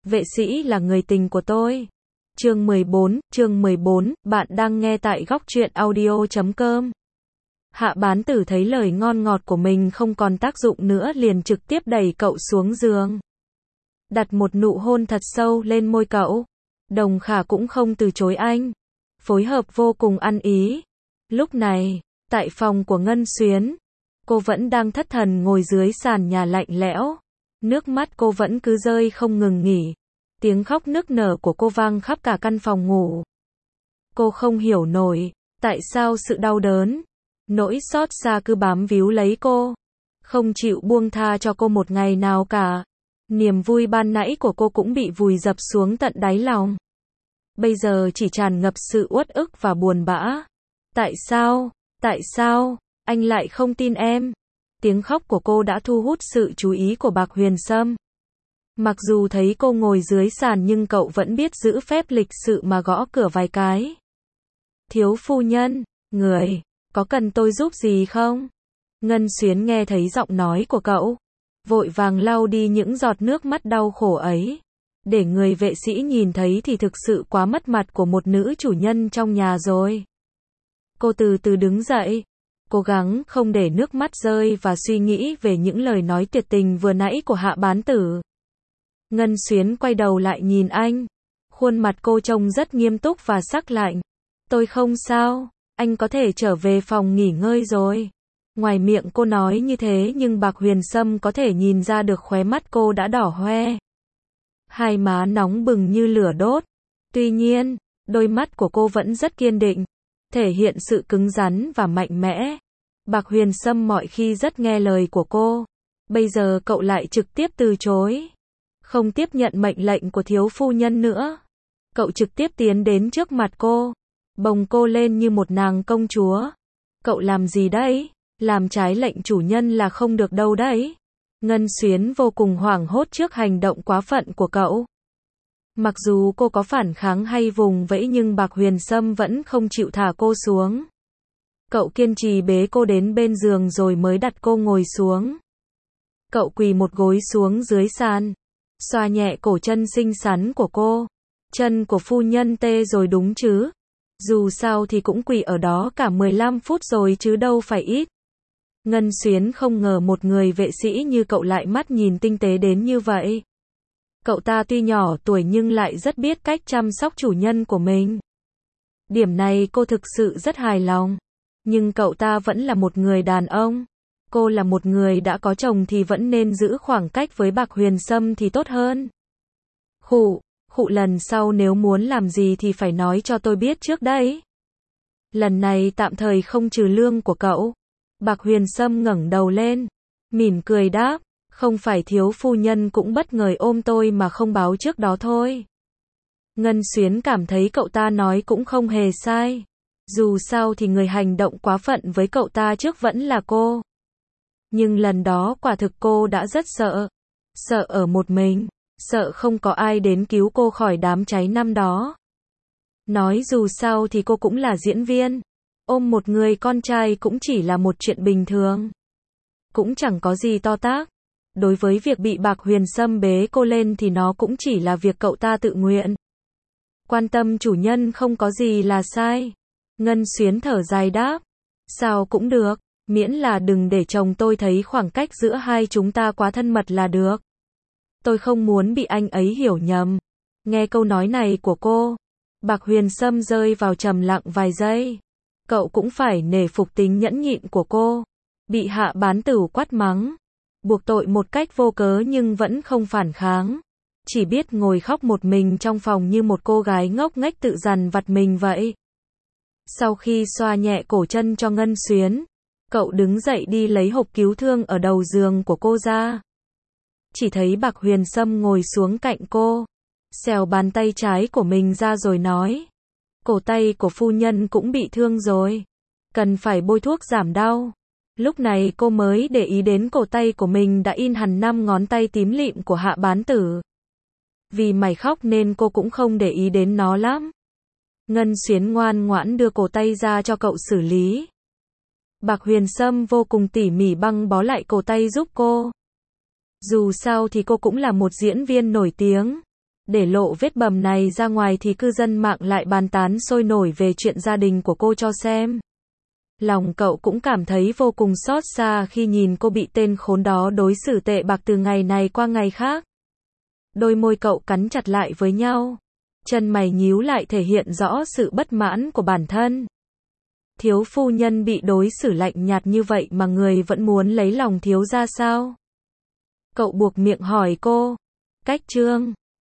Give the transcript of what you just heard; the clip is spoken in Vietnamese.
Vệ sĩ là người tình của tôi. Chương 14, bạn đang nghe tại góc truyện audio.com. Hạ bán tử thấy lời ngon ngọt của mình không còn tác dụng nữa liền trực tiếp đẩy cậu xuống giường. Đặt một nụ hôn thật sâu lên môi cậu. Đồng Khả cũng không từ chối anh. Phối hợp vô cùng ăn ý. Lúc này, tại phòng của Ngân Xuyến, cô vẫn đang thất thần ngồi dưới sàn nhà lạnh lẽo. Nước mắt cô vẫn cứ rơi không ngừng nghỉ. Tiếng khóc nức nở của cô vang khắp cả căn phòng ngủ. Cô không hiểu nổi, tại sao sự đau đớn, nỗi xót xa cứ bám víu lấy cô, không chịu buông tha cho cô một ngày nào cả. Niềm vui ban nãy của cô cũng bị vùi dập xuống tận đáy lòng. Bây giờ chỉ tràn ngập sự uất ức và buồn bã. Tại sao, anh lại không tin em? Tiếng khóc của cô đã thu hút sự chú ý của Bạc Huyền Sâm. Mặc dù thấy cô ngồi dưới sàn nhưng cậu vẫn biết giữ phép lịch sự mà gõ cửa vài cái. Thiếu phu nhân, người, có cần tôi giúp gì không? Ngân Xuyến nghe thấy giọng nói của cậu, vội vàng lau đi những giọt nước mắt đau khổ ấy. Để người vệ sĩ nhìn thấy thì thực sự quá mất mặt của một nữ chủ nhân trong nhà rồi. Cô từ từ đứng dậy, cố gắng không để nước mắt rơi và suy nghĩ về những lời nói tuyệt tình vừa nãy của Hạ bán tử. Ngân Xuyến quay đầu lại nhìn anh. Khuôn mặt cô trông rất nghiêm túc và sắc lạnh. Tôi không sao, anh có thể trở về phòng nghỉ ngơi rồi. Ngoài miệng cô nói như thế nhưng Bạc Huyền Sâm có thể nhìn ra được khóe mắt cô đã đỏ hoe. Hai má nóng bừng như lửa đốt. Tuy nhiên, đôi mắt của cô vẫn rất kiên định, thể hiện sự cứng rắn và mạnh mẽ. Bạc Huyền Sâm mọi khi rất nghe lời của cô. Bây giờ cậu lại trực tiếp từ chối. Không tiếp nhận mệnh lệnh của thiếu phu nhân nữa. Cậu trực tiếp tiến đến trước mặt cô, bồng cô lên như một nàng công chúa. Cậu làm gì đấy? Làm trái lệnh chủ nhân là không được đâu đấy. Ngân Xuyến vô cùng hoảng hốt trước hành động quá phận của cậu. Mặc dù cô có phản kháng hay vùng vẫy nhưng Bạc Huyền Sâm vẫn không chịu thả cô xuống. Cậu kiên trì bế cô đến bên giường rồi mới đặt cô ngồi xuống. Cậu quỳ một gối xuống dưới sàn, xoa nhẹ cổ chân xinh xắn của cô. Chân của phu nhân tê rồi đúng chứ? Dù sao thì cũng quỳ ở đó cả 15 phút rồi chứ đâu phải ít. Ngân Xuyến không ngờ một người vệ sĩ như cậu lại mắt nhìn tinh tế đến như vậy. Cậu ta tuy nhỏ tuổi nhưng lại rất biết cách chăm sóc chủ nhân của mình. Điểm này cô thực sự rất hài lòng. Nhưng cậu ta vẫn là một người đàn ông. Cô là một người đã có chồng thì vẫn nên giữ khoảng cách với Bạc Huyền Sâm thì tốt hơn. Khụ, lần sau nếu muốn làm gì thì phải nói cho tôi biết trước đấy. Lần này tạm thời không trừ lương của cậu. Bạc Huyền Sâm ngẩng đầu lên, mỉm cười đáp, không phải thiếu phu nhân cũng bất ngờ ôm tôi mà không báo trước đó thôi. Ngân Xuyến cảm thấy cậu ta nói cũng không hề sai. Dù sao thì người hành động quá phận với cậu ta trước vẫn là cô. Nhưng lần đó quả thực cô đã rất sợ. Sợ ở một mình, sợ không có ai đến cứu cô khỏi đám cháy năm đó. Nói dù sao thì cô cũng là diễn viên. Ôm một người con trai cũng chỉ là một chuyện bình thường. Cũng chẳng có gì to tát. Đối với việc bị Bạc Huyền Sâm bế cô lên thì nó cũng chỉ là việc cậu ta tự nguyện. Quan tâm chủ nhân không có gì là sai. Ngân Xuyến thở dài đáp. Sao cũng được, miễn là đừng để chồng tôi thấy khoảng cách giữa hai chúng ta quá thân mật là được. Tôi không muốn bị anh ấy hiểu nhầm. Nghe câu nói này của cô, Bạc Huyền Sâm rơi vào trầm lặng vài giây. Cậu cũng phải nể phục tính nhẫn nhịn của cô. Bị Hạ bán tử quát mắng, buộc tội một cách vô cớ nhưng vẫn không phản kháng. Chỉ biết ngồi khóc một mình trong phòng như một cô gái ngốc nghếch tự dằn vặt mình vậy. Sau khi xoa nhẹ cổ chân cho Ngân Xuyến, cậu đứng dậy đi lấy hộp cứu thương ở đầu giường của cô ra. Chỉ thấy Bạc Huyền Sâm ngồi xuống cạnh cô, xèo bàn tay trái của mình ra rồi nói. Cổ tay của phu nhân cũng bị thương rồi. Cần phải bôi thuốc giảm đau. Lúc này cô mới để ý đến cổ tay của mình đã in hẳn 5 ngón tay tím lịm của Hạ bán tử. Vì mày khóc nên cô cũng không để ý đến nó lắm. Ngân Xuyến ngoan ngoãn đưa cổ tay ra cho cậu xử lý. Bạc Huyền Sâm vô cùng tỉ mỉ băng bó lại cổ tay giúp cô. Dù sao thì cô cũng là một diễn viên nổi tiếng. Để lộ vết bầm này ra ngoài thì cư dân mạng lại bàn tán sôi nổi về chuyện gia đình của cô cho xem. Lòng cậu cũng cảm thấy vô cùng xót xa khi nhìn cô bị tên khốn đó đối xử tệ bạc từ ngày này qua ngày khác. Đôi môi cậu cắn chặt lại với nhau. Chân mày nhíu lại thể hiện rõ sự bất mãn của bản thân. Thiếu phu nhân bị đối xử lạnh nhạt như vậy mà người vẫn muốn lấy lòng thiếu gia sao? Cậu buộc miệng hỏi cô. Cách chương